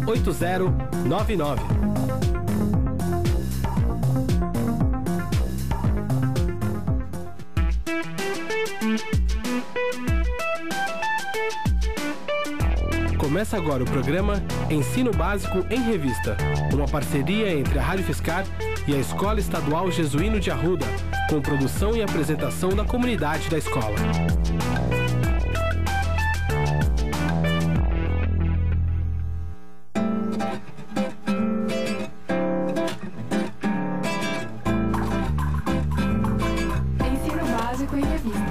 8099. Começa agora o programa Ensino Básico em Revista, uma parceria entre a Rádio Fiscar e a Escola Estadual Jesuíno de Arruda, com produção e apresentação da comunidade da escola. Ensino Básico em Revista.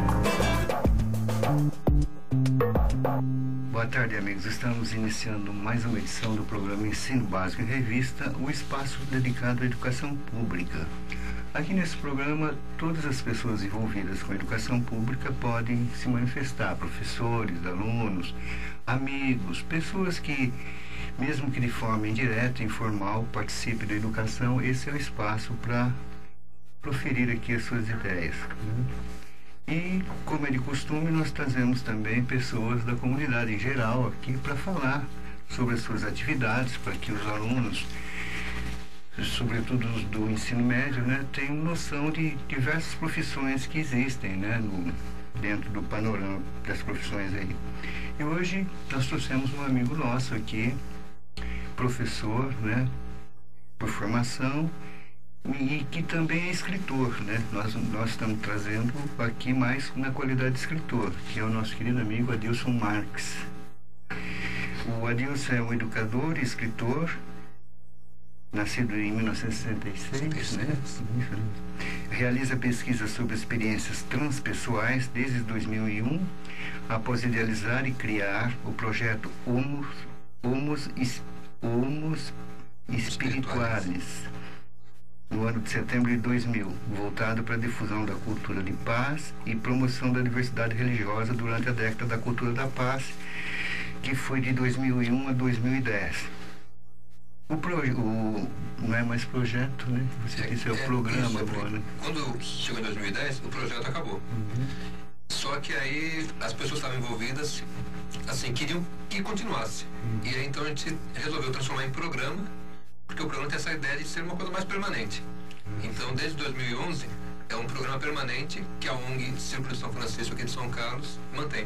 Boa tarde, amigos. Estamos iniciando mais uma edição do programa Ensino Básico em Revista, o espaço dedicado à educação pública. Aqui nesse programa, todas as pessoas envolvidas com a educação pública podem se manifestar, professores, alunos, amigos, pessoas que, mesmo que de forma indireta, informal, participem da educação. Esse é o espaço para proferir aqui as suas ideias. E, como é de costume, nós trazemos também pessoas da comunidade em geral aqui para falar sobre as suas atividades, para que os alunos, sobretudo do ensino médio, né, tenham noção de diversas profissões que existem, né, dentro do panorama das profissões aí. E hoje nós trouxemos um amigo nosso aqui, professor, né, por formação, e que também é escritor, né? Nós estamos trazendo aqui mais na qualidade de escritor, que é o nosso querido amigo Adilson Marques. O Adilson é um educador e escritor, nascido em 1966, né? Realiza pesquisas sobre experiências transpessoais desde 2001, após idealizar e criar o projeto Humus Spiritualis, no ano de setembro de 2000, voltado para a difusão da cultura de paz e promoção da diversidade religiosa durante a década da cultura da paz, que foi de 2001 a 2010. Não é mais projeto, né? Você disse, é o programa agora, né? Quando chegou em 2010, o projeto acabou. Só que aí as pessoas estavam envolvidas, assim, queriam que continuasse. E aí então a gente resolveu transformar em programa, porque o programa tem essa ideia de ser uma coisa mais permanente. Então, desde 2011, é um programa permanente que a ONG Círculo de São Francisco aqui de São Carlos mantém.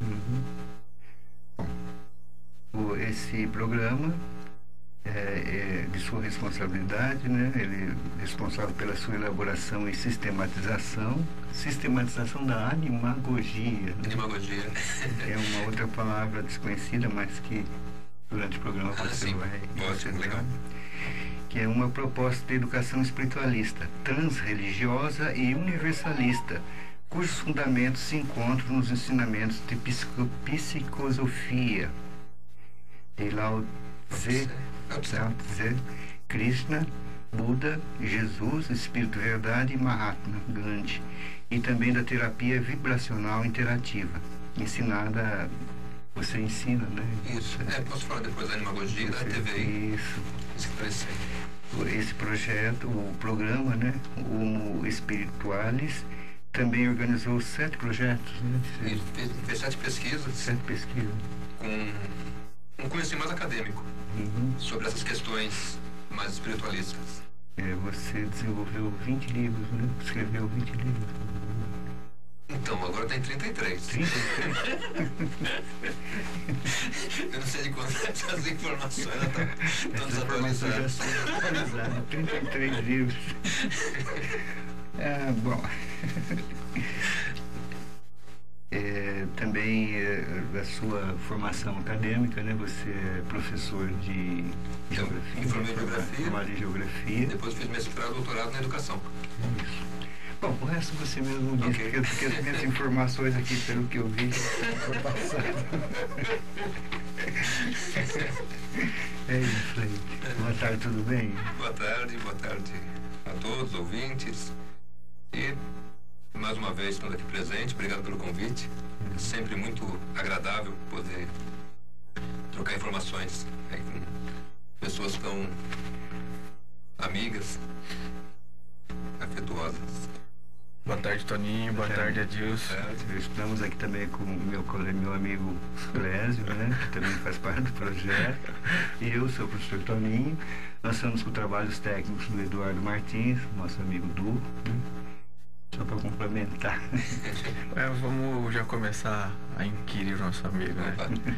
Esse programa é de sua responsabilidade, né? Ele é responsável pela sua elaboração e sistematização da animagogia. Né? Animagogia. É uma outra palavra desconhecida, mas que durante o programa você vai legal. Que é uma proposta de educação espiritualista, transreligiosa e universalista, cujos fundamentos se encontram nos ensinamentos de psicosofia de Lao Tse, Krishna, Buda, Jesus, Espírito Verdade e Mahatma Gandhi, e também da terapia vibracional interativa, ensinada. Você ensina, né? Isso. Posso falar depois da animagogia, da TVI. Isso. Esclarecer. Esse projeto, o programa, né? O Spiritualis, também organizou 7 projetos, né? Isso. Fez 7 pesquisas. 7 pesquisas. Com um conhecimento mais acadêmico sobre essas questões mais espiritualistas. Você desenvolveu 20 livros, né? Escreveu 20 livros. Então, agora tem 33. 33? Eu não sei de quantas essas informações estão desatualizadas. 33 livros. Bom. Também da sua formação acadêmica, né? Você é professor de geografia. Formado em geografia. Depois fiz mestrado e doutorado na educação. Isso. Bom, o resto você mesmo disse, porque as minhas informações aqui, pelo que eu vi, foi passado. É isso aí. Boa tarde, tudo bem? Boa tarde a todos, ouvintes. E, mais uma vez, estamos aqui presentes. Obrigado pelo convite. É sempre muito agradável poder trocar informações aí com pessoas tão amigas, afetuosas. Boa tarde, Toninho. Boa tarde, Adilson. Estamos aqui também com o meu amigo Clésio, né, que também faz parte do projeto. E eu sou o professor Toninho. Nós estamos com trabalhos técnicos do Eduardo Martins, nosso amigo Du. Né? Só para complementar. Vamos já começar a inquirir o nosso amigo, né?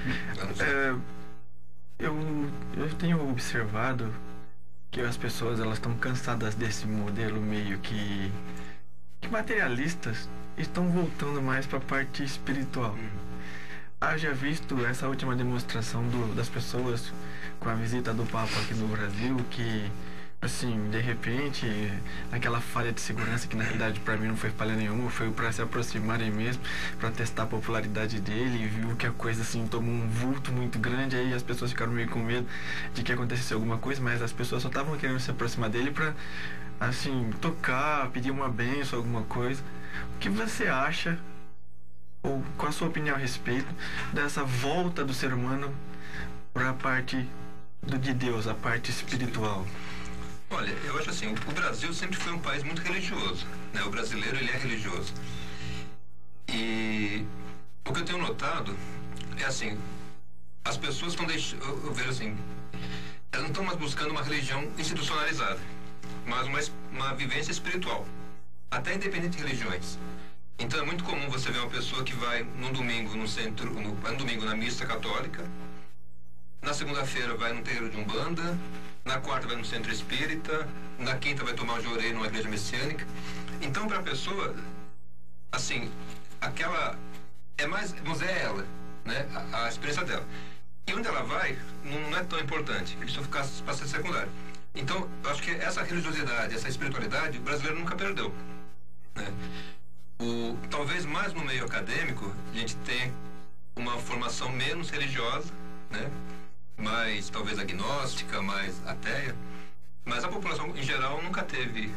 Eu tenho observado que as pessoas elas estão cansadas desse modelo meio que materialistas, estão voltando mais para a parte espiritual. Haja visto essa última demonstração das pessoas com a visita do Papa aqui no Brasil, que assim, de repente, aquela falha de segurança que na realidade para mim não foi falha nenhuma, foi para se aproximarem mesmo, para testar a popularidade dele, e viu que a coisa assim tomou um vulto muito grande, aí as pessoas ficaram meio com medo de que acontecesse alguma coisa, mas as pessoas só estavam querendo se aproximar dele para assim, tocar, pedir uma bênção, alguma coisa. O que você acha, ou qual a sua opinião a respeito dessa volta do ser humano para a parte de Deus, a parte espiritual? Olha, eu acho assim, o Brasil sempre foi um país muito religioso, né? O brasileiro, ele é religioso. E o que eu tenho notado é assim, as pessoas estão deixando, eu vejo assim, elas não estão mais buscando uma religião institucionalizada, mas uma vivência espiritual, até independente de religiões. Então é muito comum você ver uma pessoa que vai no domingo no domingo na missa católica, na segunda-feira vai no terreiro de Umbanda, na quarta vai no centro espírita, na quinta vai tomar um jorei numa igreja messiânica. Então, para a pessoa, assim, aquela é mais, vamos dizer, ela, né, a experiência dela. E onde ela vai não é tão importante, isso passa a ser secundário. Então, eu acho que essa religiosidade, essa espiritualidade, o brasileiro nunca perdeu, né? Talvez mais no meio acadêmico a gente tenha uma formação menos religiosa, né? Mais talvez agnóstica, mais ateia, mas a população em geral nunca teve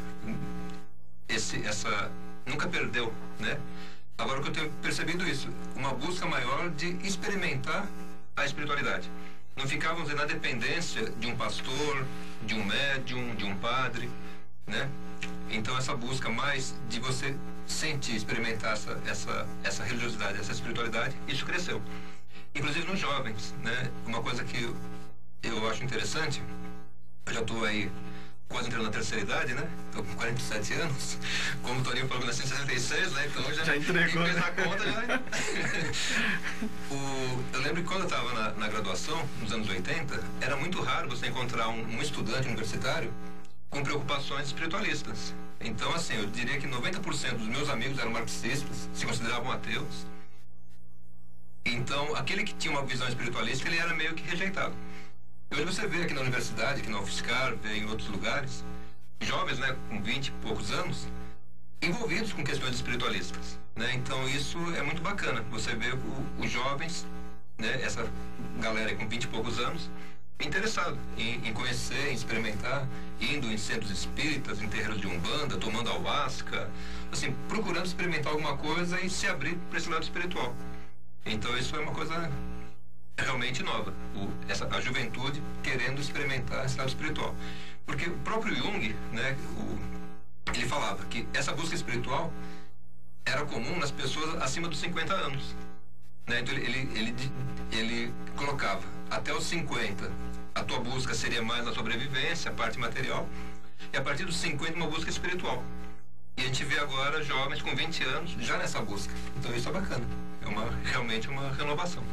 nunca perdeu, né? Agora o que eu tenho percebido isso, uma busca maior de experimentar a espiritualidade. Não ficávamos na dependência de um pastor, de um médium, de um padre, né? Então essa busca mais de você sentir, experimentar essa religiosidade, essa espiritualidade, isso cresceu. Inclusive nos jovens, né? Uma coisa que eu acho interessante, eu já estou aí quase entrando na terceira idade, né? Estou com 47 anos, como o Toninho falou, nasci em 66, né? Então já entregou, fez a conta, já. Eu lembro que quando eu estava na graduação, nos anos 80, era muito raro você encontrar um estudante universitário com preocupações espiritualistas. Então, assim, eu diria que 90% dos meus amigos eram marxistas, se consideravam ateus. Então, aquele que tinha uma visão espiritualista, ele era meio que rejeitado. E hoje você vê aqui na universidade, aqui na UFSCar, vê em outros lugares, jovens, né, com 20 e poucos anos, envolvidos com questões espiritualistas, né? Então, isso é muito bacana. Você vê os jovens, né, essa galera aí com 20 e poucos anos, interessado em conhecer, em experimentar, indo em centros espíritas, em terreiros de Umbanda, tomando ayahuasca, assim, procurando experimentar alguma coisa e se abrir para esse lado espiritual. Então isso é uma coisa realmente nova, a juventude querendo experimentar esse lado espiritual. Porque o próprio Jung, né, ele falava que essa busca espiritual era comum nas pessoas acima dos 50 anos. Né? Então ele colocava, até os 50, a tua busca seria mais na sobrevivência, a parte material, e a partir dos 50 uma busca espiritual. E a gente vê agora jovens com 20 anos já nessa busca. Então isso é bacana. É realmente uma renovação.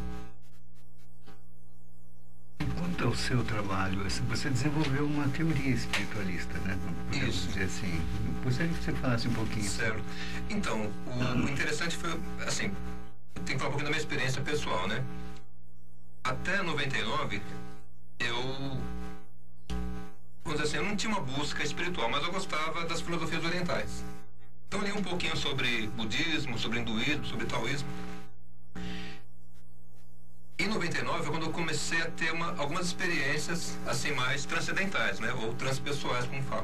Quanto ao seu trabalho, você desenvolveu uma teoria espiritualista, né? Podemos dizer assim. Gostaria que você falasse um pouquinho. Certo. Então, o interessante foi, assim, eu tenho que falar um pouquinho da minha experiência pessoal, né? Até 99, vamos dizer assim, eu não tinha uma busca espiritual, mas eu gostava das filosofias orientais. Então eu li um pouquinho sobre budismo, sobre hinduísmo, sobre taoísmo. Em 99 é quando eu comecei a ter algumas experiências assim mais transcendentais, né? Ou transpessoais, como falam.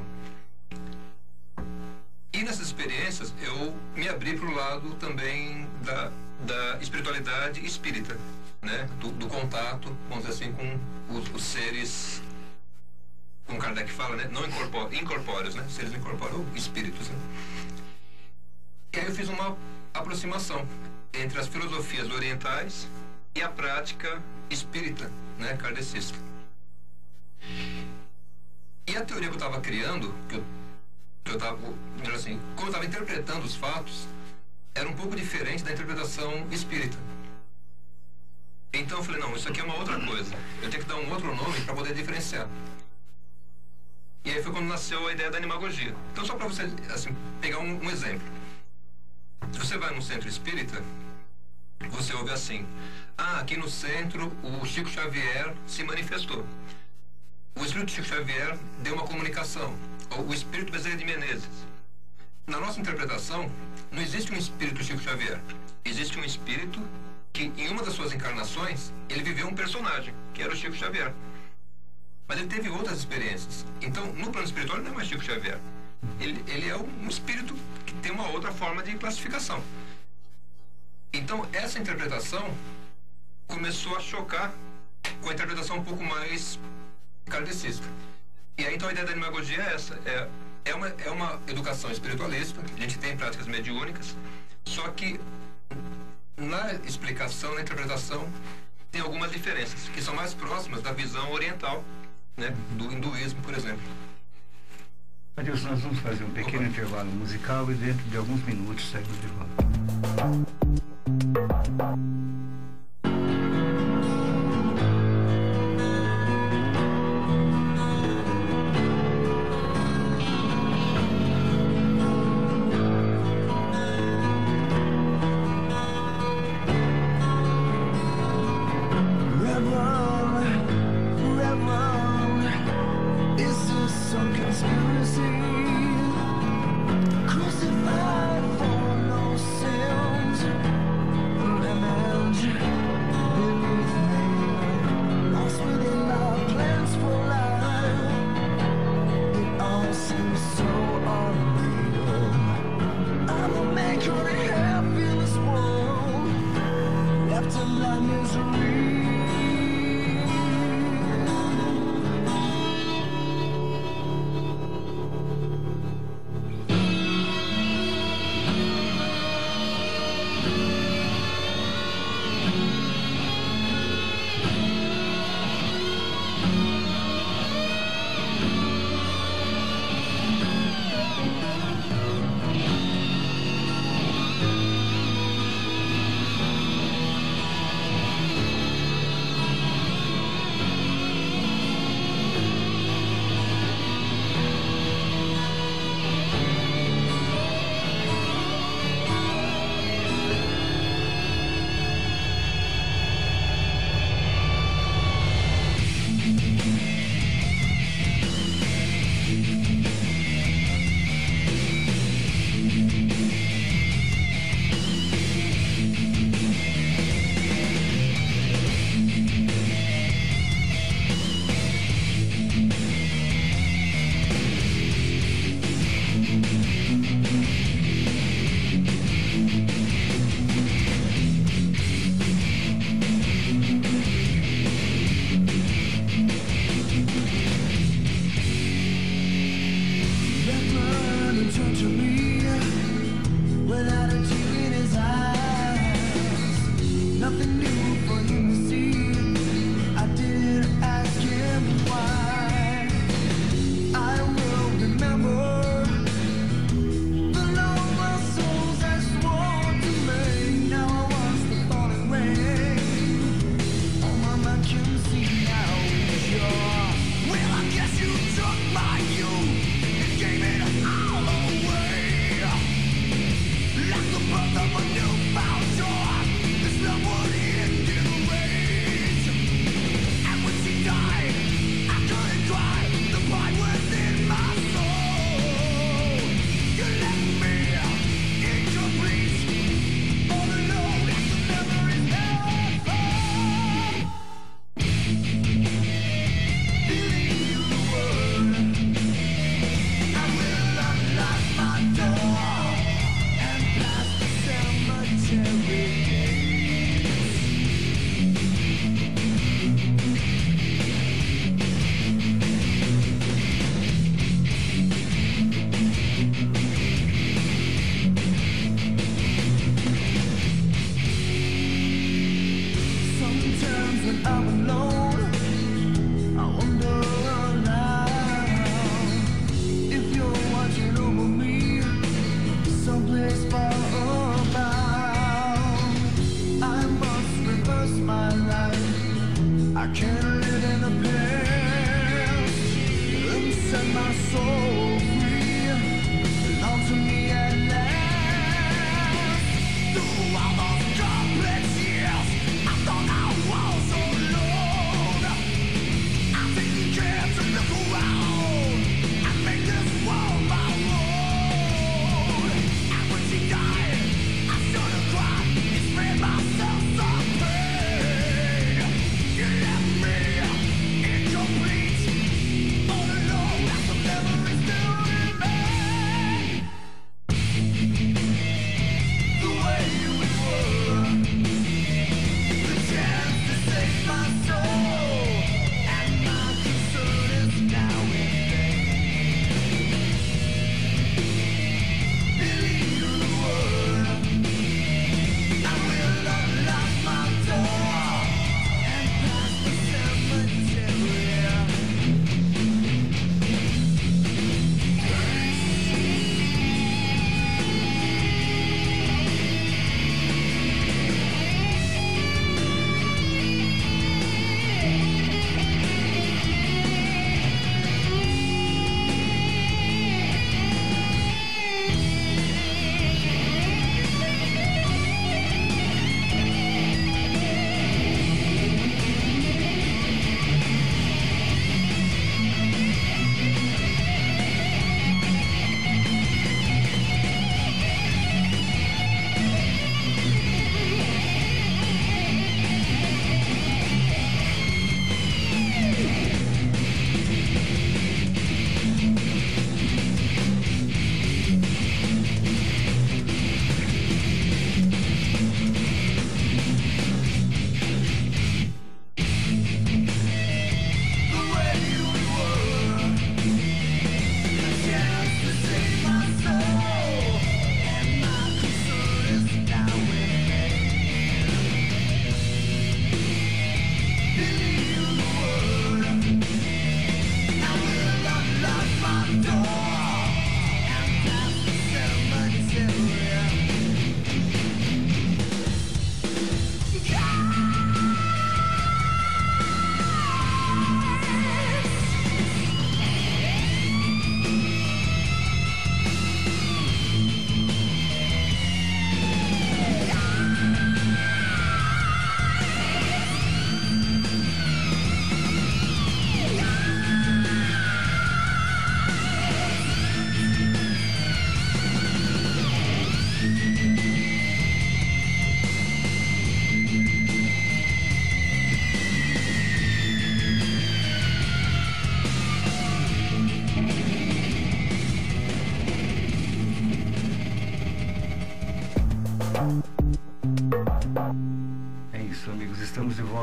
E nessas experiências eu me abri para o lado também da espiritualidade espírita, né? Do contato, vamos dizer assim, com os seres, como Kardec fala, né? Não incorpóreos, né? Seres incorpóreos, ou espíritos, né? E aí eu fiz uma aproximação entre as filosofias orientais e a prática espírita, né, kardecista. E a teoria que eu estava criando, que eu estava, melhor assim, como eu estava interpretando os fatos, era um pouco diferente da interpretação espírita. Então eu falei, não, isso aqui é uma outra coisa. Eu tenho que dar um outro nome para poder diferenciar. E aí foi quando nasceu a ideia da animagogia. Então só para você, assim, pegar um exemplo. Se você vai num centro espírita, você ouve assim, aqui no centro o Chico Xavier se manifestou. O espírito Chico Xavier deu uma comunicação. Ou o espírito Bezerra de Menezes. Na nossa interpretação, não existe um espírito Chico Xavier. Existe um espírito que, em uma das suas encarnações, ele viveu um personagem, que era o Chico Xavier. Mas ele teve outras experiências. Então, no plano espiritual, ele não é mais Chico Xavier. Ele é um espírito que tem uma outra forma de classificação. Então, essa interpretação começou a chocar com a interpretação um pouco mais kardecista. E aí, então, a ideia da animagogia é essa. É uma educação espiritualista, a gente tem práticas mediúnicas, só que na explicação, na interpretação, tem algumas diferenças, que são mais próximas da visão oriental, né, do hinduísmo, por exemplo. Adilson, nós vamos fazer um pequeno intervalo musical e dentro de alguns minutos saímos de volta. Crucified for no sins,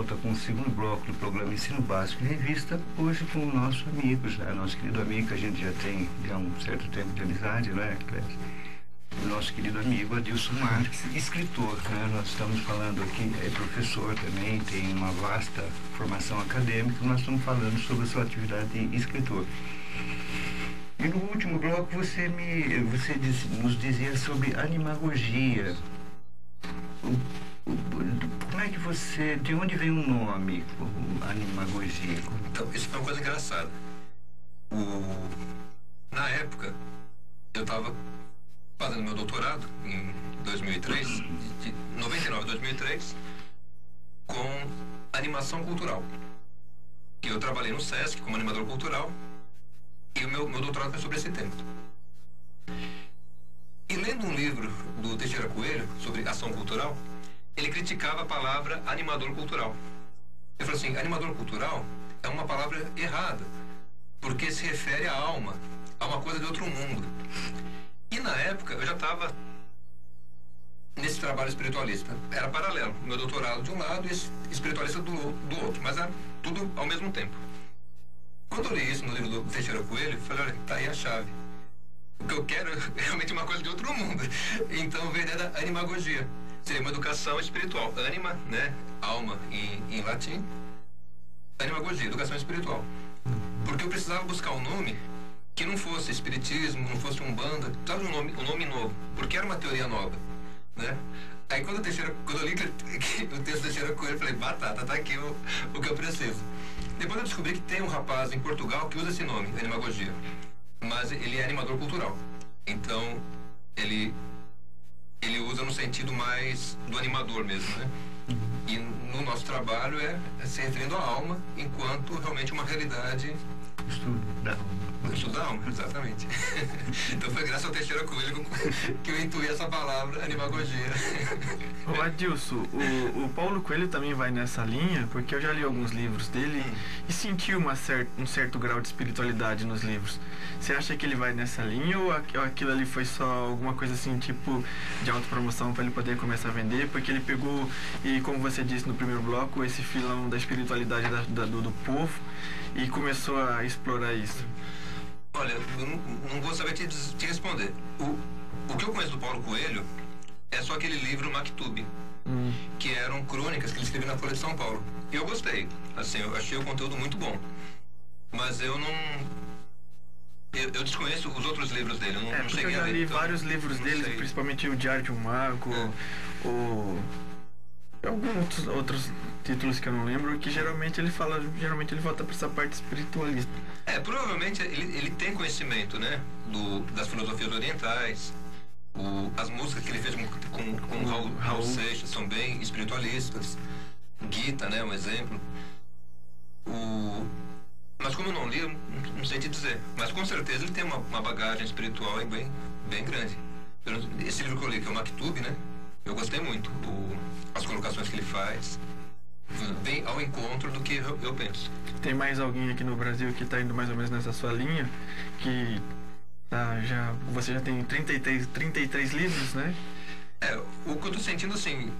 volta com o segundo bloco do programa Ensino Básico em Revista, hoje com o nosso amigo, nosso querido amigo, que a gente já tem um certo tempo de amizade, né, Clécio? O nosso querido amigo Adilson Marques, escritor, né? Nós estamos falando aqui, é professor também, tem uma vasta formação acadêmica, nós estamos falando sobre a sua atividade de escritor. E no último bloco você nos dizia sobre animagogia. Como é que de onde vem o nome, animagogia? Então, isso foi uma coisa engraçada. Na época, eu estava fazendo meu doutorado em 2003, de 99 a 2003, com animação cultural. E eu trabalhei no SESC como animador cultural, e o meu doutorado foi sobre esse tema. E lendo um livro do Teixeira Coelho sobre ação cultural, ele criticava a palavra animador cultural. Ele falou assim, animador cultural é uma palavra errada, porque se refere à alma, a uma coisa de outro mundo. E na época eu já estava nesse trabalho espiritualista. Era paralelo, meu doutorado de um lado e espiritualista do outro, mas era tudo ao mesmo tempo. Quando eu li isso no livro do Teixeira Coelho, eu falei, olha, tá aí a chave. O que eu quero é realmente uma coisa de outro mundo. Então veio a ideia da animagogia. Seria uma educação espiritual. Anima, né? Alma em latim. Animagogia, educação espiritual. Porque eu precisava buscar um nome que não fosse espiritismo, não fosse umbanda, sabe, um nome novo. Porque era uma teoria nova, né? Aí quando eu li o texto do Teixeira Coelho, eu falei, batata, tá aqui o que eu preciso. Depois eu descobri que tem um rapaz em Portugal que usa esse nome, animagogia. Mas ele é animador cultural. Então, ele usa no sentido mais do animador mesmo, né? E no nosso trabalho é se referindo à alma enquanto realmente uma realidade... Estudo da alma, exatamente. Então foi graças ao Teixeira Coelho que eu intuí essa palavra, animagogia. Ô Adilson, o Paulo Coelho também vai nessa linha, porque eu já li alguns livros dele e senti um certo grau de espiritualidade nos livros. Você acha que ele vai nessa linha ou aquilo ali foi só alguma coisa assim, tipo de autopromoção para ele poder começar a vender? Porque ele pegou, e como você disse no primeiro bloco, esse filão da espiritualidade do povo e começou a explorar isso. Olha, eu não vou saber te responder. O que eu conheço do Paulo Coelho é só aquele livro Maktub, que eram crônicas que ele escreveu na Folha de São Paulo. E eu gostei. Assim, eu achei o conteúdo muito bom. Mas eu não... Eu desconheço os outros livros dele. Eu não cheguei a ler. Eu já li vários livros dele, principalmente o Diário de um Mago, alguns outros títulos que eu não lembro, que geralmente ele volta para essa parte espiritualista. Provavelmente ele tem conhecimento, né, das filosofias orientais. As músicas que ele fez com Raul Seixas são bem espiritualistas. Gita, né, um exemplo. Mas como eu não li, eu não sei te dizer. Mas com certeza ele tem uma bagagem espiritual bem grande. Esse livro que eu li, que é o Maktub, né, eu gostei muito. As colocações que ele faz vem ao encontro do que eu penso. Tem mais alguém aqui no Brasil que está indo mais ou menos nessa sua linha, que você já tem 33 livros, né? O que eu estou sentindo assim,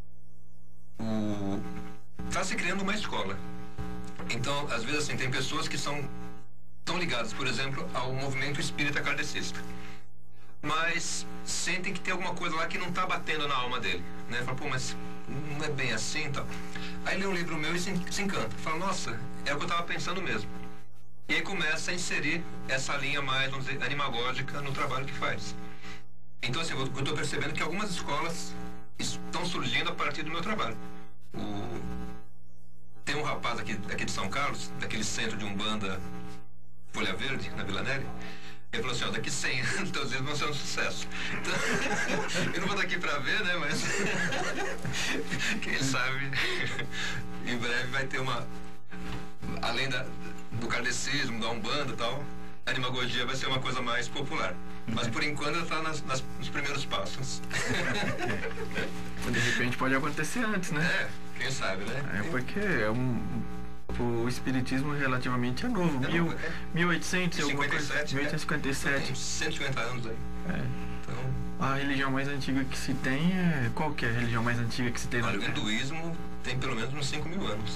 está se criando uma escola. Então, às vezes assim, tem pessoas que são tão ligadas, por exemplo, ao movimento espírita kardecista, mas sentem que tem alguma coisa lá que não está batendo na alma dele, né? Fala, pô, mas não é bem assim e tal. Aí lê um livro meu e se encanta. Fala, nossa, é o que eu estava pensando mesmo. E aí começa a inserir essa linha mais, vamos dizer, animagógica no trabalho que faz. Então, assim, eu estou percebendo que algumas escolas estão surgindo a partir do meu trabalho. Tem um rapaz aqui de São Carlos, daquele centro de Umbanda Folha Verde, na Vila Neri. Ele falou assim, daqui 100 anos, teus livros vão ser um sucesso. Então, eu não vou estar aqui para ver, né, mas quem sabe, em breve vai ter além do kardecismo, da Umbanda e tal, a animagogia vai ser uma coisa mais popular. Mas por enquanto ela está nos primeiros passos. De repente pode acontecer antes, né? Quem sabe, né? Porque o espiritismo relativamente é novo, 1857, 1857. Tem 150 anos aí. Então, a religião mais antiga que se tem qual que é a religião mais antiga que se tem? Olha, o hinduísmo tem pelo menos uns 5.000 anos.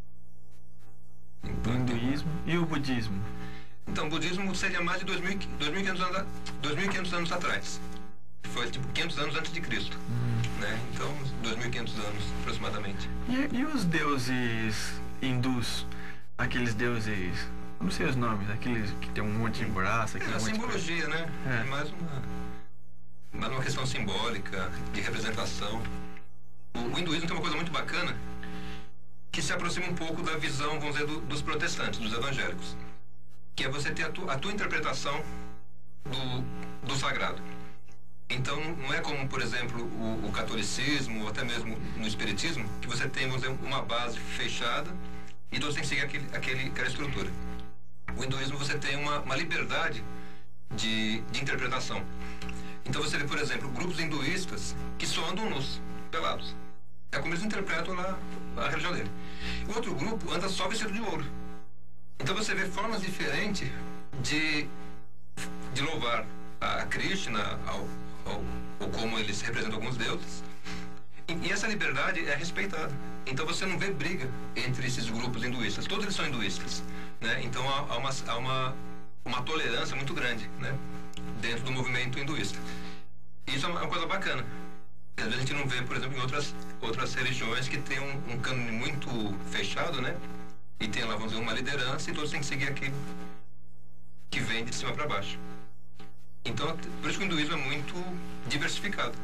O hinduísmo e o budismo? Então, o budismo seria mais de 2.500 anos atrás. Foi tipo 500 anos antes de Cristo. Né? Então, 2.500 anos aproximadamente. E os deuses hindus? Aqueles deuses, não sei os nomes, aqueles que tem um monte de braço. É a simbologia, né? É mais uma questão simbólica, de representação. O hinduísmo tem uma coisa muito bacana que se aproxima um pouco da visão, vamos dizer, dos protestantes, dos evangélicos. Que é você ter a tua interpretação do sagrado. Então, não é como, por exemplo, o catolicismo, ou até mesmo no espiritismo, que você tem, vamos dizer, uma base fechada e todos têm que seguir aquela estrutura. O hinduísmo, você tem uma liberdade de interpretação. Então, você vê, por exemplo, grupos hinduístas que só andam nus, pelados. É como eles interpretam lá a religião dele. O outro grupo anda só vestido de ouro. Então, você vê formas diferentes de louvar a Krishna, ou como eles representam alguns deuses. E essa liberdade é respeitada. Então você não vê briga entre esses grupos hinduístas. Todos eles são hinduístas, né? Então há uma tolerância muito grande, né, dentro do movimento hinduísta. Isso é uma coisa bacana. Às vezes a gente não vê, por exemplo, em outras religiões que tem um cânone muito fechado, né? E tem lá, vamos dizer, uma liderança e todos têm que seguir aquilo que vem de cima para baixo. Então, por isso que o hinduísmo é muito diversificado.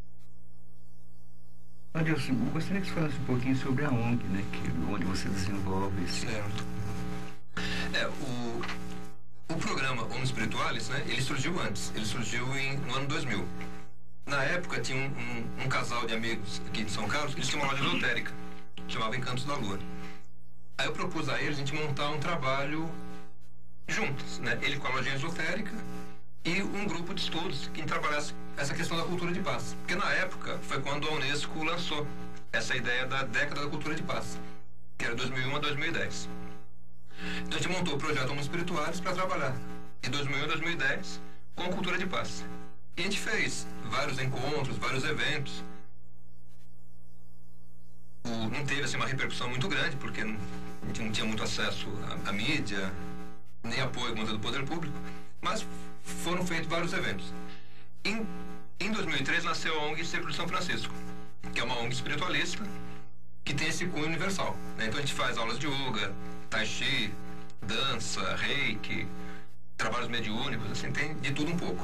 Adilson, eu gostaria que você falasse um pouquinho sobre a ONG, né, onde você desenvolve esse... Certo. O programa Homo Spiritualis, né, ele surgiu antes. Ele surgiu no ano 2000. Na época, tinha um casal de amigos aqui de São Carlos, eles tinham uma loja esotérica, chamava Encantos da Lua. Aí eu propus a eles a gente montar um trabalho juntos, né, ele com a lojinha esotérica e um grupo de estudos que trabalhasse essa questão da cultura de paz. Porque na época foi quando a Unesco lançou essa ideia da década da cultura de paz, que era 2001 a 2010. Então a gente montou o projeto Homo Spiritualis para trabalhar de 2001 a 2010 com a cultura de paz. E a gente fez vários encontros, vários eventos. Não teve assim, uma repercussão muito grande, porque a gente não tinha muito acesso à mídia, nem apoio do poder público, mas foram feitos vários eventos. Em 2003 nasceu a ONG Círculo de São Francisco, que é uma ONG espiritualista que tem esse cunho universal, né? Então a gente faz aulas de yoga, tai chi, dança, reiki, trabalhos mediúnicos, assim, tem de tudo um pouco.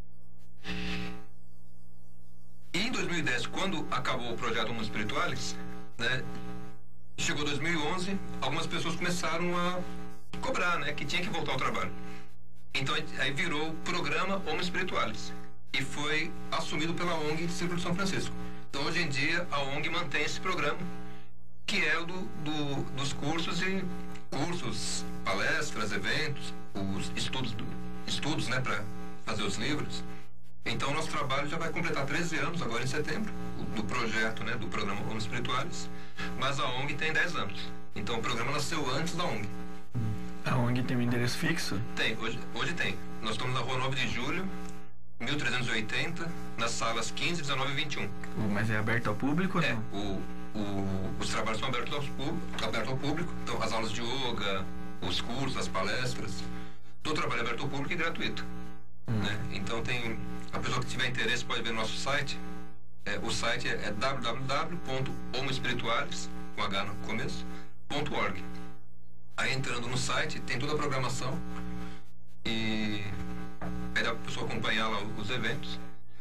E em 2010, quando acabou o projeto Homo Spiritualis, né, chegou 2011, algumas pessoas começaram a cobrar, né, que tinha que voltar ao trabalho. Então aí virou o programa Homo Spiritualis e foi assumido pela ONG Círculo de São Francisco. Então hoje em dia a ONG mantém esse programa, que é o dos cursos, palestras, eventos, os estudos, né, para fazer os livros. Então, nosso trabalho já vai completar 13 anos, agora em setembro, do projeto, né, do programa Homo Spiritualis, mas a ONG tem 10 anos. Então, o programa nasceu antes da ONG. A ONG tem um endereço fixo? Tem, hoje tem. Nós estamos na Rua 9 de Julho, 1380, nas salas 15, 19 e 21. Mas é aberto ao público ou não? Os trabalhos são abertos ao público. Então, as aulas de yoga, os cursos, as palestras, todo trabalho é aberto ao público e gratuito. Né? Então, a pessoa que tiver interesse pode ver no nosso site. O site é www.homoespiritualis, com H no começo, .org. Aí, entrando no site, tem toda a programação e aí dá para a pessoa acompanhar lá os eventos.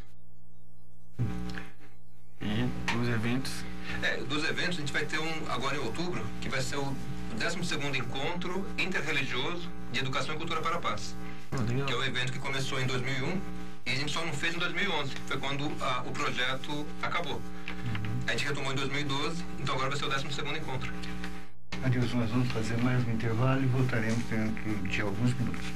E os eventos? Dos eventos, a gente vai ter agora em outubro, que vai ser o 12º Encontro Interreligioso de Educação e Cultura para a Paz. Que é o evento que começou em 2001 e a gente só não fez em 2011, foi quando o projeto acabou. A gente retomou em 2012, então agora vai ser o 12º encontro. Adilson, nós vamos fazer mais um intervalo e voltaremos dentro de alguns minutos.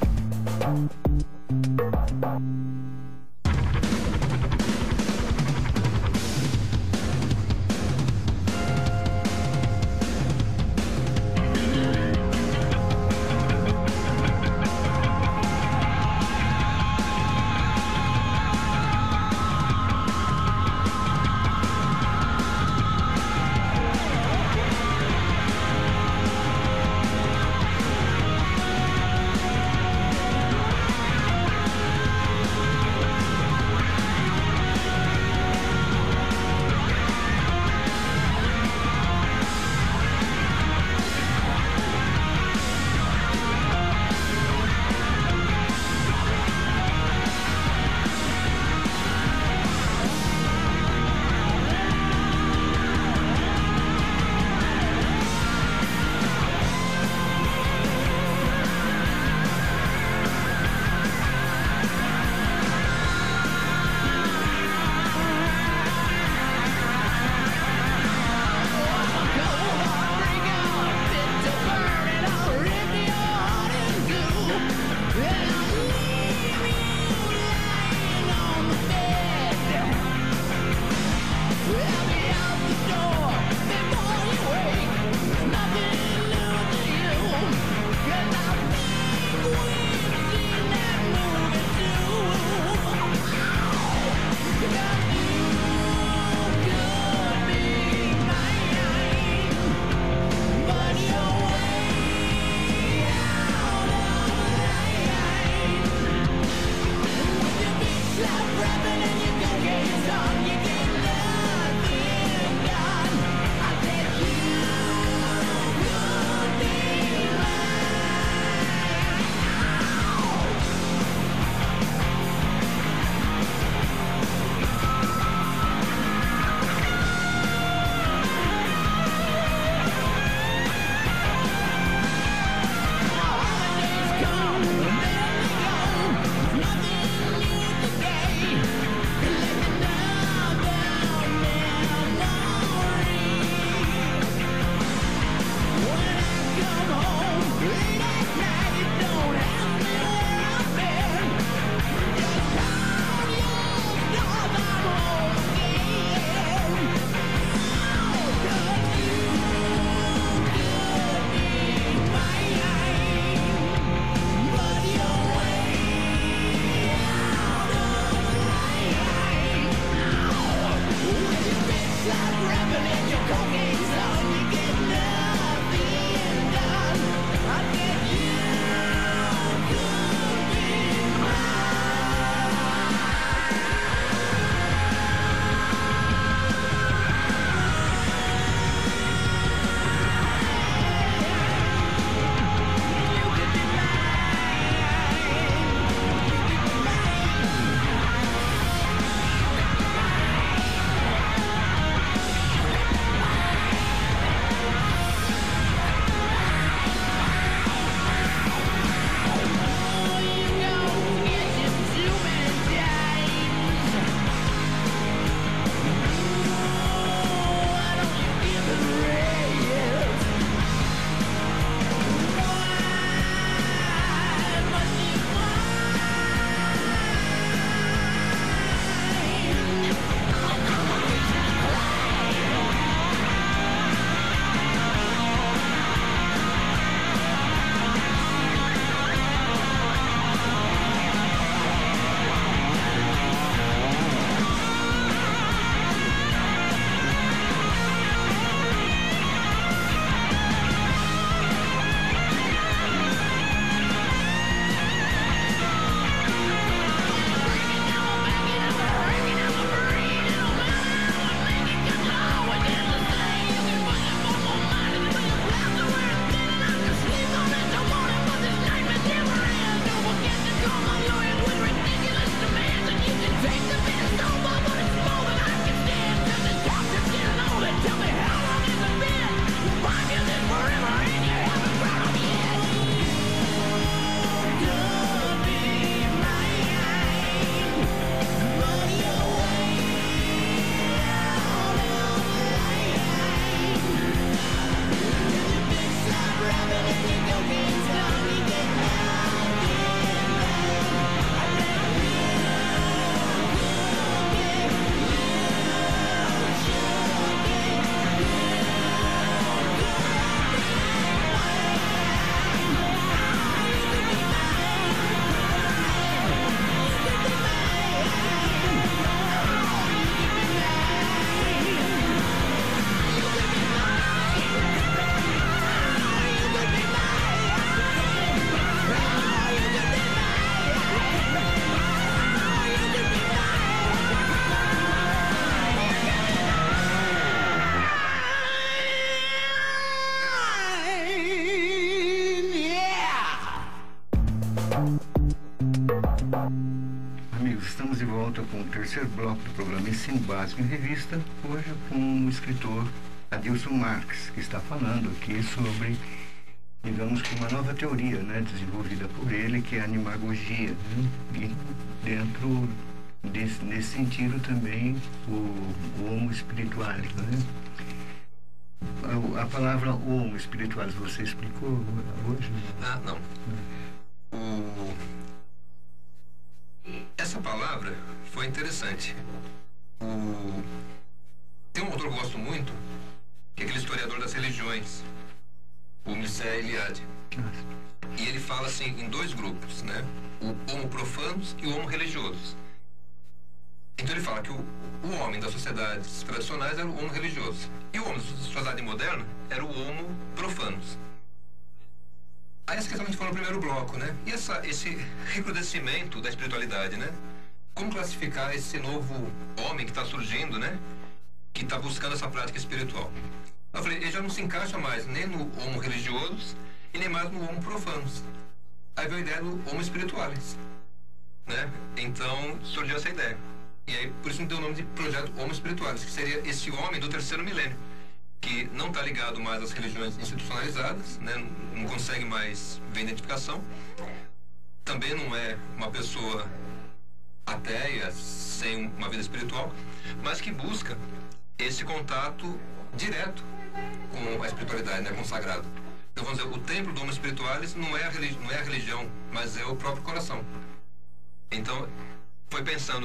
Amigos, estamos de volta com o terceiro bloco do programa Ensino Básico em Revista, hoje com o escritor Adilson Marques, que está falando aqui sobre, digamos que uma nova teoria, né, desenvolvida por ele, que é a animagogia, né? E dentro nesse sentido também o homo spiritualis, né? A palavra homo spiritualis você explicou hoje? Não. Essa palavra foi interessante. Tem um autor que eu gosto muito, que é aquele historiador das religiões, o Mircea Eliade. E ele fala assim em dois grupos, né? O homo profanos e o homo religiosos. Então ele fala que o homem das sociedades tradicionais era o homo religioso. E o homem da sociedade moderna era o homo profanos. Aí essa questão que a gente falou no primeiro bloco, né? E esse recrudescimento da espiritualidade, né? Como classificar esse novo homem que está surgindo, né? Que está buscando essa prática espiritual. Eu falei, ele já não se encaixa mais nem no homo religioso e nem mais no homo profanos. Aí veio a ideia do homo spiritualis, né? Então surgiu essa ideia. E aí por isso me deu o nome de projeto Homo Spiritualis, que seria esse homem do terceiro milênio, que não está ligado mais às religiões institucionalizadas, né? Não consegue mais ver identificação, também não é uma pessoa ateia, sem uma vida espiritual, mas que busca esse contato direto com a espiritualidade, né? Com o sagrado. Então vamos dizer, o templo do Homo Spiritualis não é a religião, mas é o próprio coração. Então foi pensando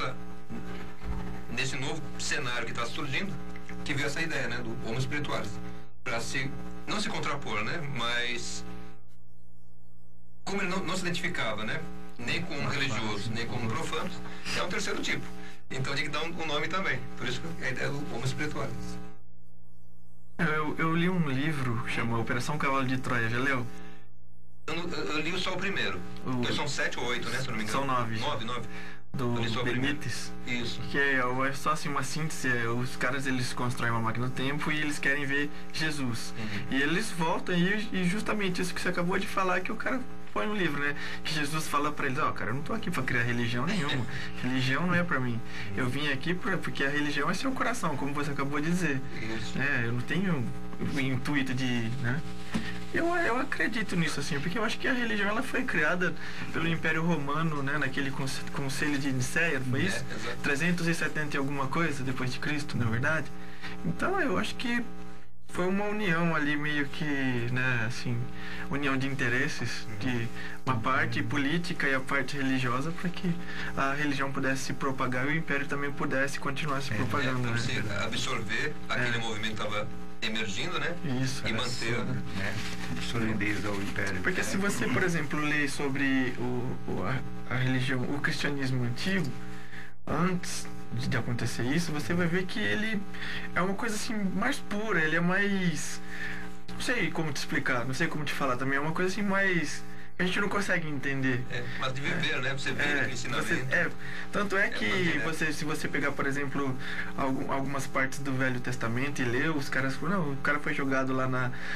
nesse novo cenário que está surgindo, que veio essa ideia, né, do Homo Spiritualis, para não se contrapor, né, mas como ele não se identificava, né, nem com um religioso, nem com um profano, é um terceiro tipo. Então tinha que dar um nome também. Por isso a ideia do Homo Spiritualis. Eu li um livro que chama Operação Cavalo de Troia, já leu? Eu li só o primeiro. São 7 ou 8, né, se eu não me engano. São 9. 9. Do Benítez. Isso. Que é só assim uma síntese. Os caras, eles constroem uma máquina do tempo e eles querem ver Jesus. E eles voltam e justamente isso que você acabou de falar, que o cara põe no livro, né? Que Jesus fala pra eles, cara, eu não tô aqui pra criar religião nenhuma. Religião não é pra mim. Eu vim aqui porque a religião é seu coração, como você acabou de dizer. Isso. Eu não tenho o intuito de, né? Eu acredito nisso, assim, porque eu acho que a religião ela foi criada pelo Império Romano, né, naquele conselho de Nicéia, não foi isso? 370 e alguma coisa depois de Cristo, na verdade. Então eu acho que foi uma união ali meio que, né, assim, união de interesses, de uma parte política e a parte religiosa, para que a religião pudesse se propagar e o Império também pudesse continuar se propagando, como né? se absorver aquele movimento que estava emergindo, né? Isso. E manter, né? Solidez ao Império. Porque se você, por exemplo, lê sobre a religião, o cristianismo antigo, antes de acontecer isso, você vai ver que ele é uma coisa assim mais pura, ele é mais, não sei como te explicar, não sei como te falar também, é uma coisa assim mais, a gente não consegue entender. Mas de viver, né? Você vê aquele ensinamento. Tanto é que se você pegar, por exemplo, algumas partes do Velho Testamento e ler, os caras falam, não, o cara foi jogado lá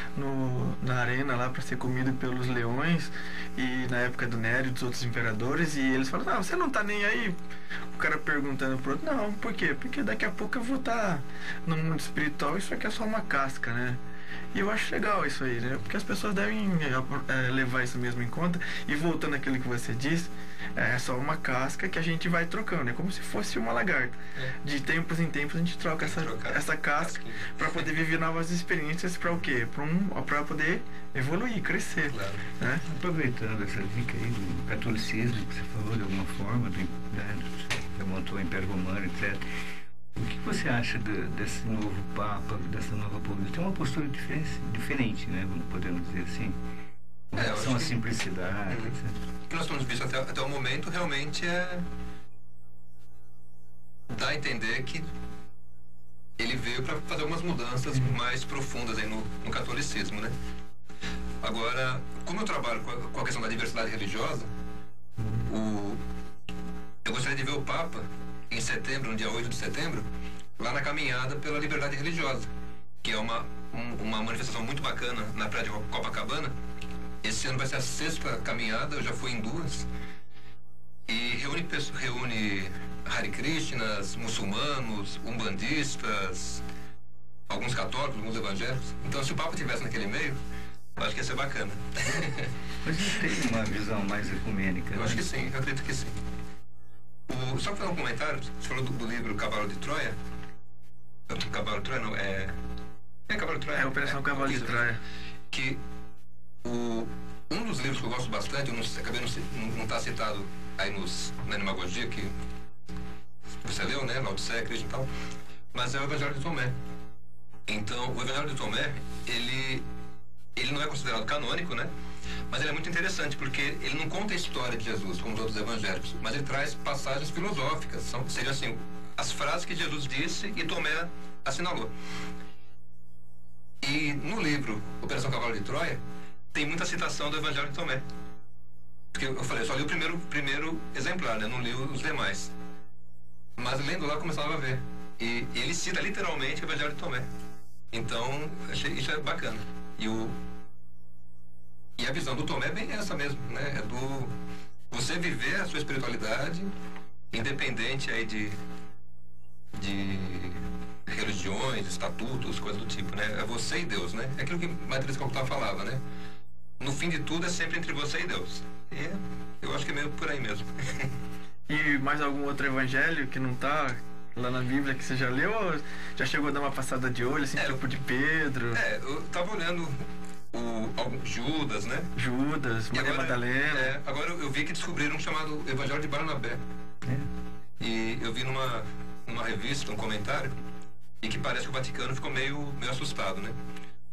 na arena lá para ser comido pelos leões, e na época do Nério e dos outros imperadores, e eles falam, não, você não tá nem aí. O cara perguntando pro outro, não, por quê? Porque daqui a pouco eu vou estar no mundo espiritual, isso aqui é só uma casca, né? E eu acho legal isso aí, né? Porque as pessoas devem levar isso mesmo em conta. E voltando àquilo que você disse, é só uma casca que a gente vai trocando. É como se fosse uma lagarta. De tempos em tempos a gente troca essa casca para poder viver novas experiências. Para o quê? Para poder evoluir, crescer. Claro. Né? Aproveitando essa dica aí do catolicismo, que você falou de alguma forma, você montou o Império Romano, etc. O que você acha desse novo Papa, dessa nova política? Tem uma postura diferente, né? Podemos dizer assim. Com relação à simplicidade, etc. O que nós temos visto até o momento realmente dá a entender que ele veio para fazer algumas mudanças mais profundas aí no catolicismo, né? Agora, como eu trabalho com a questão da diversidade religiosa, eu gostaria de ver o Papa em setembro, no dia 8 de setembro, lá na caminhada pela liberdade religiosa, que é uma manifestação muito bacana na praia de Copacabana, Esse ano vai ser a 6ª caminhada, eu já fui em 2. E reúne Hare Krishnas, muçulmanos, umbandistas, alguns católicos, alguns evangélicos. Então, se o Papa estivesse naquele meio, eu acho que ia ser bacana. Mas não tem uma visão mais ecumênica? Eu acho que sim, eu acredito que sim. Só para fazer um comentário, você falou do livro Cavalo de Troia. Cavalo de Troia não, Cavalo de Troia. É Operação Cavalo de Troia. Que um dos livros que eu gosto bastante, acabei não tá citado aí na Animagogia, que você leu, né? Laodicea, Cristo e tal. Mas é o Evangelho de Tomé. Então, o Evangelho de Tomé, ele não é considerado canônico, né? Mas ele é muito interessante, porque ele não conta a história de Jesus, como os outros evangélicos, mas ele traz passagens filosóficas. Seriam assim, as frases que Jesus disse e Tomé assinalou. E no livro Operação Cavalo de Troia, tem muita citação do Evangelho de Tomé. Porque eu falei, só li o primeiro exemplar, né? Não li os demais. Mas lendo lá, começava a ver. E ele cita literalmente o Evangelho de Tomé. Então, achei isso é bacana. E a visão do Tomé é bem essa mesmo, né? É do você viver a sua espiritualidade, independente aí de religiões, estatutos, coisas do tipo, né? É você e Deus, né? É aquilo que Matriz Calcutá falava, né? No fim de tudo é sempre entre você e Deus. E eu acho que é meio por aí mesmo. E mais algum outro evangelho que não tá lá na Bíblia que você já leu ou já chegou a dar uma passada de olho, assim, tipo de Pedro? Eu tava olhando Judas, né? Judas, Maria Madalena. Agora eu vi que descobriram um chamado Evangelho de Barnabé. E eu vi numa revista, um comentário, e que parece que o Vaticano ficou meio assustado, né?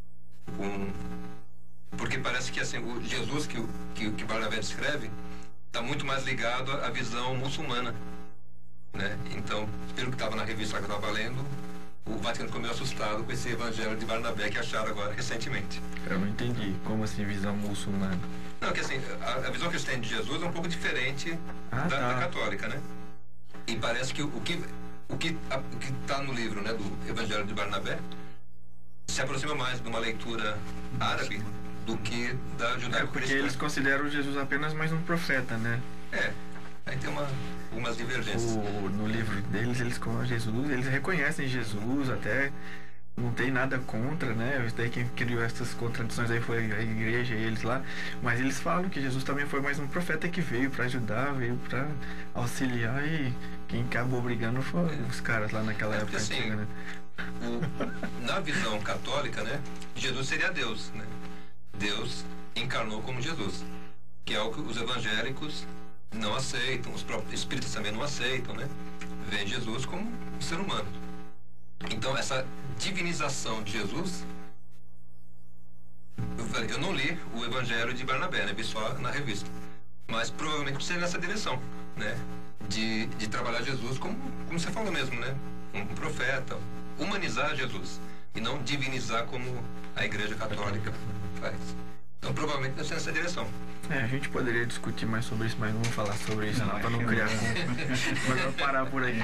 Porque parece que assim, o Jesus que Barnabé descreve está muito mais ligado à visão muçulmana, né? Então, pelo que estava na revista que eu estava lendo, o Vaticano ficou meio assustado com esse Evangelho de Barnabé que acharam agora recentemente. Eu não entendi. Como assim, visão muçulmana? Não, que assim, a visão cristã de Jesus é um pouco diferente da católica, né? E parece que o que está no livro, né, do Evangelho de Barnabé se aproxima mais de uma leitura árabe do que da judaico-cristã. Porque eles consideram Jesus apenas mais um profeta, né? Aí tem algumas divergências. No livro deles, eles reconhecem Jesus, até não tem nada contra, né? Daí quem criou essas contradições aí foi a igreja e eles lá, mas eles falam que Jesus também foi mais um profeta que veio para ajudar, veio para auxiliar, e quem acabou brigando foi os caras lá naquela época assim, antiga, né? Na visão católica, né, Jesus seria Deus, né? Deus encarnou como Jesus, que é o que os evangélicos não aceitam, os próprios espíritas também não aceitam, né? Vê Jesus como um ser humano. Então, essa divinização de Jesus, eu não li o Evangelho de Barnabé, né? Vi só na revista, mas provavelmente seria nessa direção, né? De trabalhar Jesus como você falou mesmo, né? Um profeta, humanizar Jesus e não divinizar como a Igreja Católica faz. Então, provavelmente deve ser nessa direção. A gente poderia discutir mais sobre isso, mas não vou falar sobre isso, não, para não criar. Mas vou parar por aqui,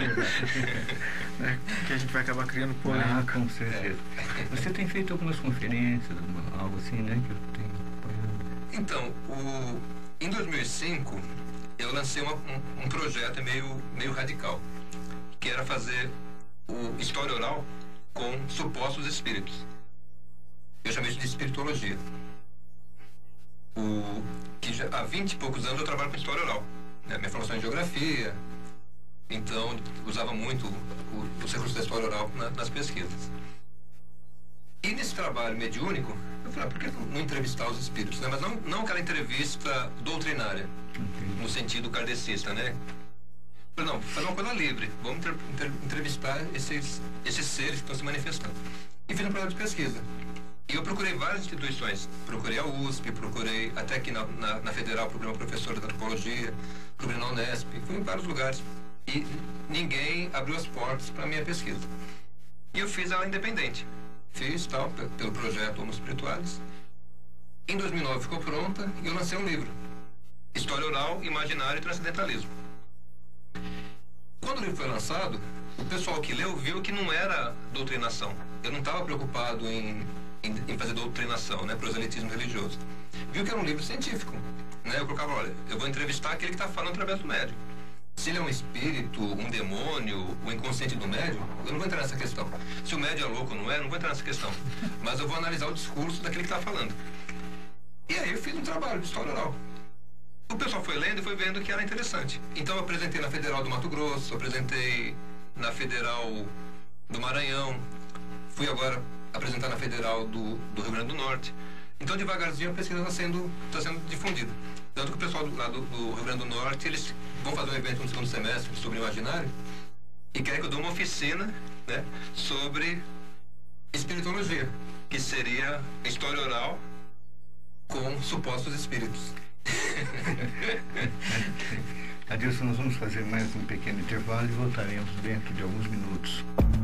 né? Que a gente vai acabar criando polêmica. Com certeza. Você tem feito algumas conferências, algo assim, né? Que eu tenho... Então, em 2005, eu lancei um projeto meio radical, que era fazer história oral com supostos espíritos. Eu chamei isso de espiritologia. Há 20 e poucos anos eu trabalho com história oral, né? Minha formação em geografia, então usava muito os recursos da história oral nas pesquisas. E nesse trabalho mediúnico, eu falei, por que não entrevistar os espíritos, né? Mas não aquela entrevista doutrinária, no sentido kardecista, né? Falei, não, fazer uma coisa livre, vamos entrevistar esses seres que estão se manifestando. E fiz um projeto de pesquisa. E eu procurei várias instituições. Procurei a USP, procurei até aqui na Federal, procurei uma professora de antropologia, procurei na Unesp, fui em vários lugares. E ninguém abriu as portas para a minha pesquisa. E eu fiz ela independente. Fiz tal, pelo projeto Homo Spiritualis. Em 2009 ficou pronta e eu lancei um livro. História Oral, Imaginário e Transcendentalismo. Quando o livro foi lançado, o pessoal que leu viu que não era doutrinação. Eu não estava preocupado em em fazer doutrinação, né, proselitismo religioso. Viu que era um livro científico, né? Eu colocava, olha, eu vou entrevistar aquele que está falando através do médium. Se ele é um espírito, um demônio, o inconsciente do médium, eu não vou entrar nessa questão. Se o médium é louco ou não é, eu não vou entrar nessa questão. Mas eu vou analisar o discurso daquele que está falando. E aí eu fiz um trabalho de história oral. O pessoal foi lendo e foi vendo que era interessante. Então eu apresentei na Federal do Mato Grosso, apresentei na Federal do Maranhão, fui agora apresentar na Federal do Rio Grande do Norte. Então devagarzinho a pesquisa está sendo difundida. Tanto que o pessoal lá do Rio Grande do Norte, eles vão fazer um evento no segundo semestre sobre o imaginário e querem que eu dê uma oficina, né, sobre espiritologia, que seria história oral com supostos espíritos. Adilson, nós vamos fazer mais um pequeno intervalo e voltaremos dentro de alguns minutos.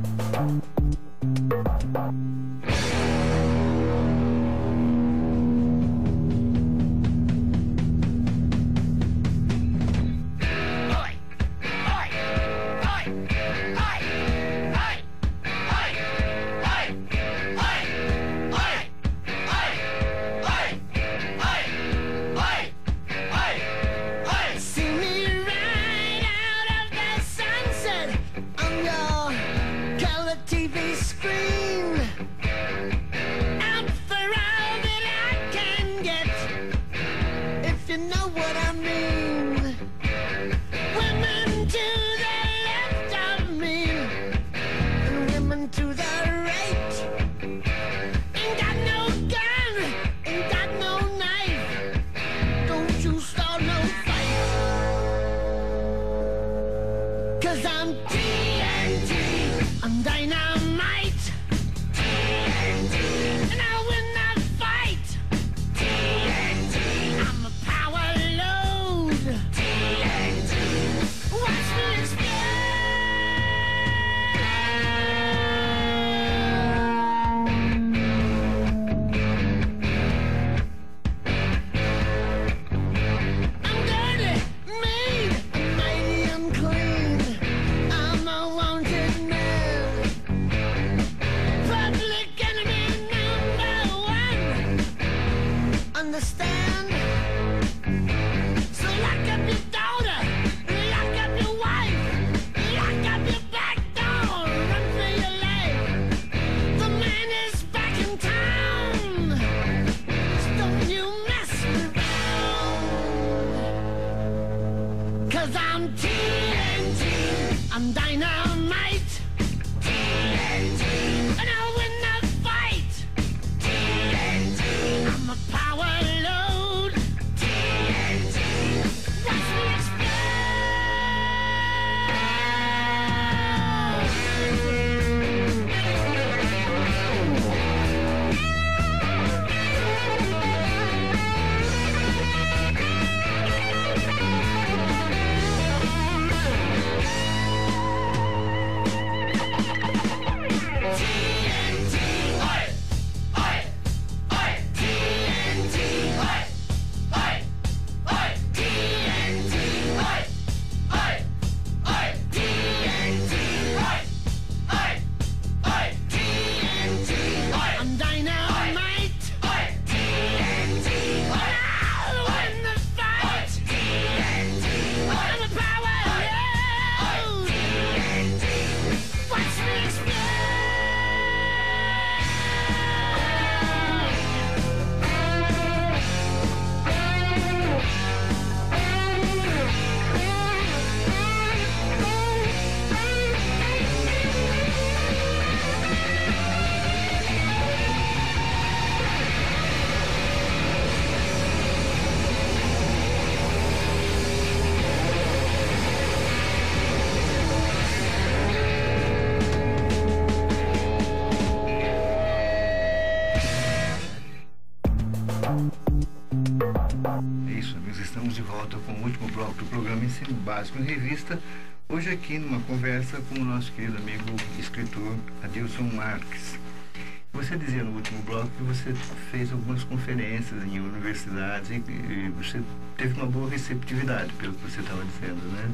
Ensino Básico em Revista, hoje aqui numa conversa com o nosso querido amigo escritor Adilson Marques. Você dizia no último bloco que você fez algumas conferências em universidades e você teve uma boa receptividade, pelo que você estava dizendo, né?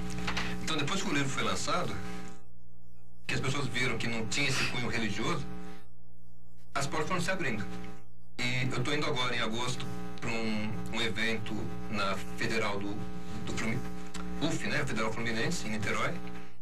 Então, depois que o livro foi lançado, que as pessoas viram que não tinha esse cunho religioso, as portas foram se abrindo. E eu estou indo agora, em agosto, para um evento na Federal do UF, né? Federal Fluminense, em Niterói.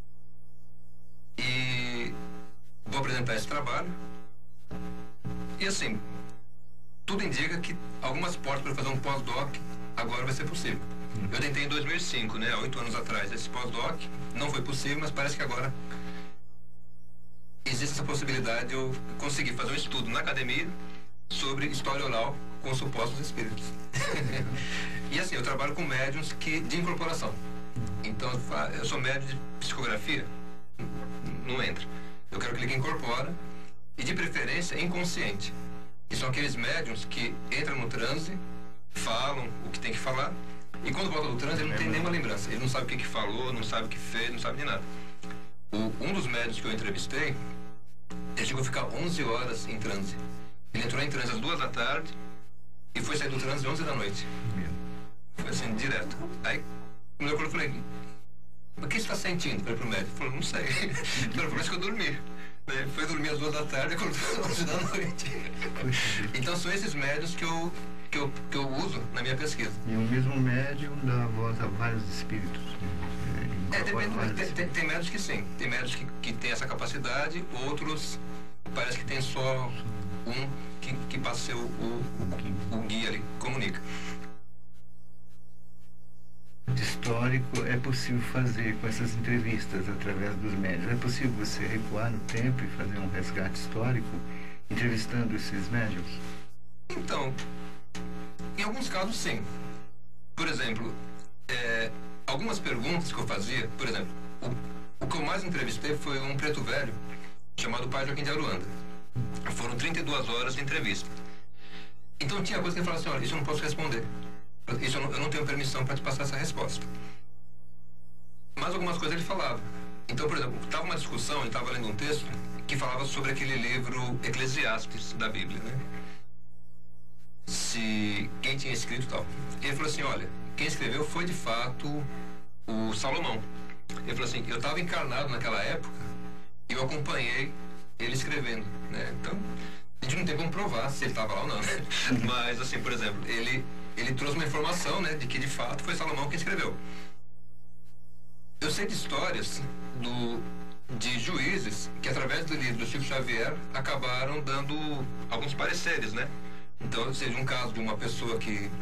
E vou apresentar esse trabalho. E assim, tudo indica que algumas portas para fazer um pós-doc agora vai ser possível. Eu tentei em 2005, né? Há 8 anos atrás, esse pós-doc. Não foi possível, mas parece que agora existe essa possibilidade de eu conseguir fazer um estudo na academia sobre história oral com supostos espíritos. E assim, eu trabalho com médiuns de incorporação. Então, eu sou médium de psicografia, não entra. Eu quero que ele incorpora, e de preferência inconsciente. E são aqueles médiuns que entram no transe, falam o que tem que falar, e quando volta do transe ele não tem nenhuma lembrança. Ele não sabe o que falou, não sabe o que fez, não sabe de nada. Um dos médiuns que eu entrevistei, ele chegou a ficar 11 horas em transe. Ele entrou em transe às 2 da tarde e foi sair do transe às 11 da noite. Foi assim, direto. Aí, quando eu falei, o que você está sentindo? Eu falei pro médico. Ele falou, não sei. Ele falou, parece que eu dormi. Ele foi dormir às 2 da tarde e acordou às 11 da noite. Então são esses médios que eu uso na minha pesquisa. E o mesmo médium dá voz a vários espíritos. Depende, tem médios que sim. Tem médios que tem essa capacidade, outros parece que tem só um que passa a ser o guia ali, comunica. Histórico é possível fazer com essas entrevistas através dos médios? É possível você recuar no tempo e fazer um resgate histórico entrevistando esses médios? Então, em alguns casos sim. Por exemplo, algumas perguntas que eu fazia, por exemplo, o que eu mais entrevistei foi um preto velho chamado Pai Joaquim de Aruanda. Foram 32 horas de entrevista. Então tinha coisa que ele falava assim, olha, isso eu não posso responder. Isso eu não tenho permissão para te passar essa resposta. Mas algumas coisas ele falava. Então, por exemplo, estava uma discussão, ele estava lendo um texto que falava sobre aquele livro Eclesiastes da Bíblia, né? Se quem tinha escrito tal. Ele falou assim, olha, quem escreveu foi de fato o Salomão. Ele falou assim, eu estava encarnado naquela época e eu acompanhei ele escrevendo, né? Então, a gente não tem como provar se ele estava lá ou não, né? Mas, assim, por exemplo, ele trouxe uma informação, né, de que de fato foi Salomão quem escreveu. Eu sei de histórias de juízes que, através do livro do Chico Xavier, acabaram dando alguns pareceres, né? Então, seja um caso de uma pessoa que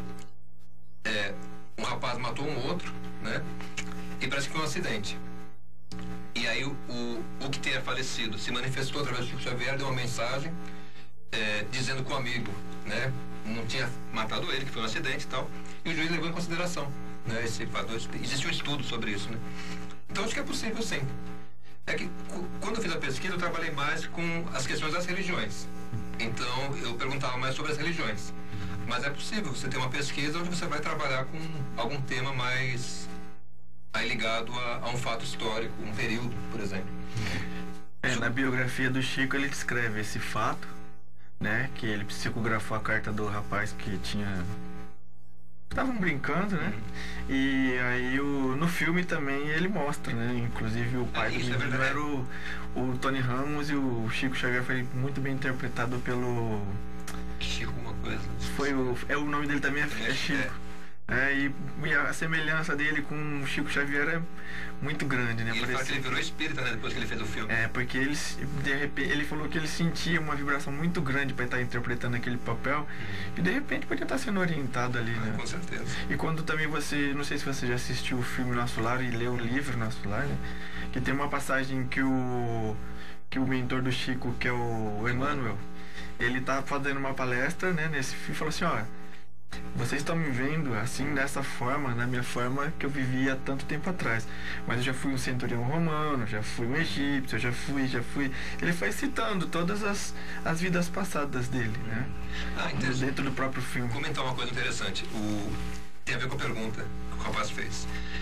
um rapaz matou um outro, né? E parece que foi um acidente. E aí o que tenha falecido se manifestou através do Chico Xavier, deu uma mensagem dizendo que o amigo, né, não tinha matado ele, que foi um acidente e tal, e o juiz levou em consideração, né, esse fato. Existe um estudo sobre isso, né? Então acho que é possível sim. É que quando eu fiz a pesquisa eu trabalhei mais com as questões das religiões. Então eu perguntava mais sobre as religiões. Mas é possível você ter uma pesquisa onde você vai trabalhar com algum tema mais aí ligado a um fato histórico, um período, por exemplo. Na biografia do Chico ele descreve esse fato, né, que ele psicografou a carta do rapaz que tinha... estavam brincando, né? E aí no filme também ele mostra, né? Inclusive o pai do menino era o Tony Ramos, e o Chico Xavier foi muito bem interpretado pelo... Chico uma coisa. O nome dele também é Chico. E a semelhança dele com o Chico Xavier é muito grande, né? E ele fala que ele virou espírita, né? Depois que ele fez o filme. Porque de repente, ele falou que ele sentia uma vibração muito grande para estar interpretando aquele papel, e de repente podia estar sendo orientado ali, né? Com certeza. E quando também você, não sei se você já assistiu o filme Nosso Lar e leu o livro Nosso Lar, né? Que tem uma passagem que o mentor do Chico, que é o Emmanuel, ele tá fazendo uma palestra, né? Nesse filme, falou assim, ó, vocês estão me vendo assim, dessa forma, na minha forma que eu vivia há tanto tempo atrás. Mas eu já fui um centurião romano, já fui um egípcio, já fui... Ele foi citando todas as vidas passadas dele, né? Dentro do próprio filme. Vou comentar uma coisa interessante. Tem a ver com a pergunta que o rapaz fez.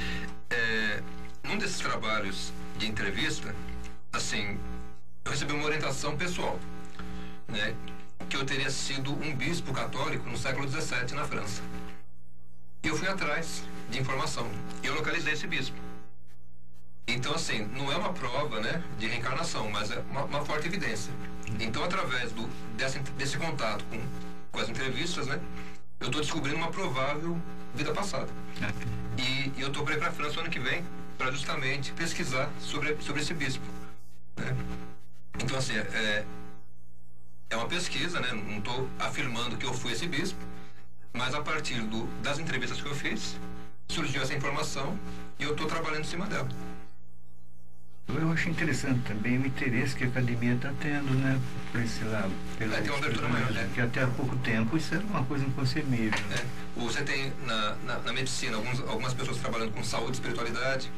Num desses trabalhos de entrevista, assim, eu recebi uma orientação pessoal, né? Que eu teria sido um bispo católico no século XVII na França. E eu fui atrás de informação. E eu localizei esse bispo. Então, assim, não é uma prova, né, de reencarnação, mas é uma forte evidência. Então, através desse contato com as entrevistas, né, eu estou descobrindo uma provável vida passada. E eu estou para ir para a França no ano que vem para justamente pesquisar sobre esse bispo, né? Então, assim, é uma pesquisa, né? Não estou afirmando que eu fui esse bispo, mas a partir das entrevistas que eu fiz, surgiu essa informação e eu estou trabalhando em cima dela. Eu acho interessante também o interesse que a academia está tendo, né, por esse lado. Tem uma abertura maior, né? Porque até há pouco tempo isso era uma coisa inconcebível. Você tem na medicina algumas pessoas trabalhando com saúde e espiritualidade.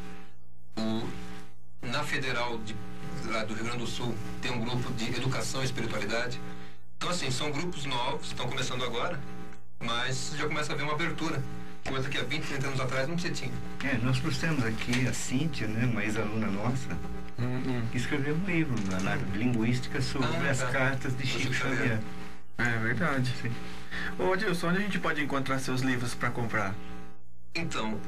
Na Federal lá do Rio Grande do Sul tem um grupo de educação e espiritualidade. Então, assim, são grupos novos, estão começando agora, mas já começa a haver uma abertura. Coisa que há 20, 30 anos atrás não se tinha. Nós trouxemos aqui a Cíntia, né, uma ex-aluna nossa, que escreveu um livro na linguística sobre as cartas de Chico Xavier. É verdade. Sim. Ô, Adilson, onde a gente pode encontrar seus livros para comprar? Então,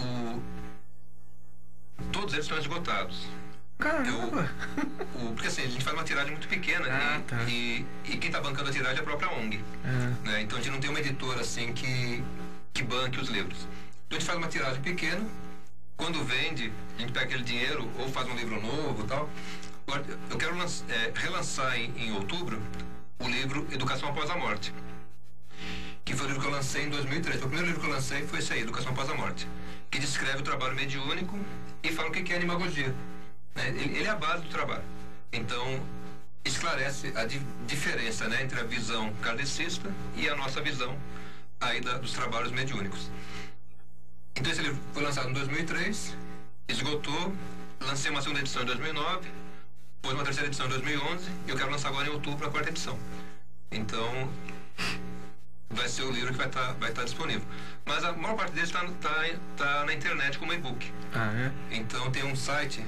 todos eles estão esgotados. Caramba! Porque assim, a gente faz uma tiragem muito pequena e quem está bancando a tiragem é a própria ONG. Né? Então a gente não tem uma editora assim que banque os livros. Então a gente faz uma tiragem pequena, quando vende, a gente pega aquele dinheiro ou faz um livro novo e tal. Agora, eu quero relançar em outubro o livro Educação Após a Morte, que foi o livro que eu lancei em 2003. O primeiro livro que eu lancei foi esse aí, Educação Após a Morte, que descreve o trabalho mediúnico e fala o que é animagogia. Ele é a base do trabalho. Então, esclarece a diferença, né, entre a visão kardecista e a nossa visão aí dos trabalhos mediúnicos. Então, esse livro foi lançado em 2003, esgotou, lancei uma segunda edição em 2009, depois uma terceira edição em 2011, e eu quero lançar agora em outubro a quarta edição. Então, vai ser o livro que vai estar disponível. Mas a maior parte deles está na internet como e-book. Então tem um site,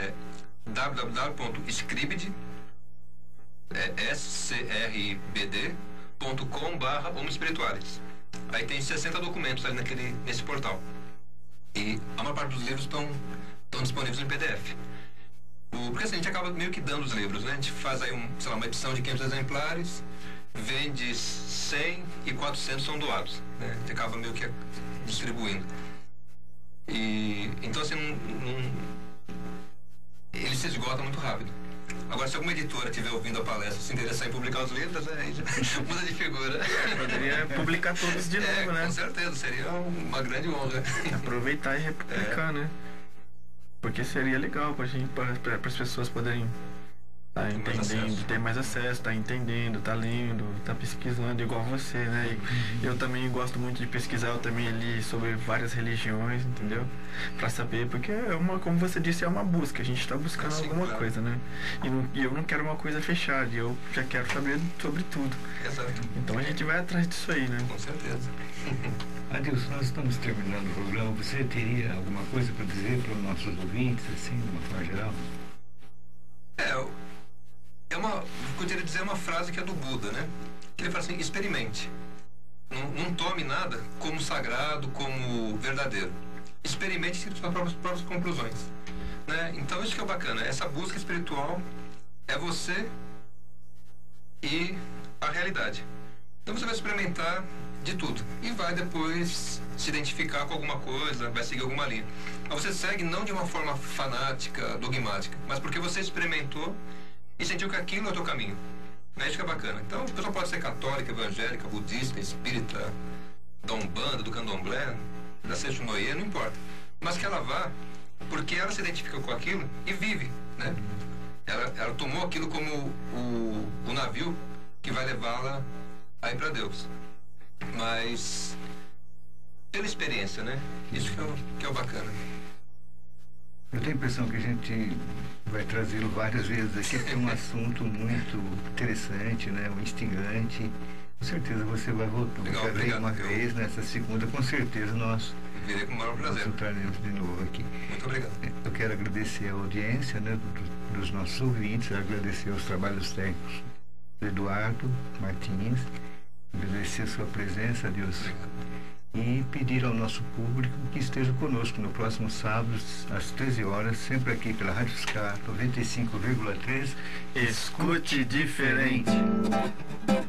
www.scribd, scrbd.com/homoespirituales. Aí tem 60 documentos ali nesse portal. E a maior parte dos livros estão disponíveis em PDF. Porque assim, a gente acaba meio que dando os livros, né? A gente faz aí uma edição de 500 exemplares, vende 100 e 400 são doados, né? A gente acaba meio que distribuindo. E então assim, ele se esgota muito rápido. Agora, se alguma editora estiver ouvindo a palestra, se interessar em publicar os livros, aí já muda de figura. Poderia publicar todos de novo, né? Com certeza, seria uma grande honra. Aproveitar e republicar, né? Porque seria legal para as pessoas poderem estar entendendo, ter mais acesso, tá entendendo, tá lendo, tá pesquisando igual você, né? E eu também gosto muito de pesquisar, eu também li sobre várias religiões, entendeu? Pra saber, porque como você disse, é uma busca, a gente tá buscando alguma coisa, né? E eu não quero uma coisa fechada, eu já quero saber sobre tudo. Exato. Então a gente vai atrás disso aí, né? Com certeza. Adilson, nós estamos terminando o programa. Você teria alguma coisa para dizer para os nossos ouvintes, assim, de uma forma geral? Eu poderia dizer uma frase que é do Buda, né? Que ele fala assim: experimente. Não tome nada como sagrado, como verdadeiro. Experimente e tire suas próprias conclusões, né? Então isso que é bacana. Essa busca espiritual é você e a realidade. Então você vai experimentar de tudo e vai depois se identificar com alguma coisa, vai seguir alguma linha. Mas você segue não de uma forma fanática, dogmática, mas porque você experimentou e sentiu que aquilo é o teu caminho. Né? Isso que é bacana. Então, a pessoa pode ser católica, evangélica, budista, espírita, da Umbanda, do Candomblé, da Sechunoye, não importa. Mas que ela vá porque ela se identifica com aquilo e vive, né? Ela tomou aquilo como o navio que vai levá-la aí para Deus. Mas pela experiência, né? Isso que é o bacana. Eu tenho a impressão que a gente vai trazê-lo várias vezes aqui, porque é um assunto muito interessante, né? Instigante. Com certeza você vai voltar. Legal, já veio uma vez, nessa segunda, com certeza nós virei com o maior prazer. Nós entraremos de novo aqui. Muito obrigado. Eu quero agradecer a audiência, né, dos nossos ouvintes, agradecer os trabalhos técnicos do Eduardo Martins, agradecer a sua presença, Deus. Obrigado. e pedir ao nosso público que esteja conosco no próximo sábado, às 13 horas, sempre aqui pela Rádio Fiscar 95,3. Escute diferente.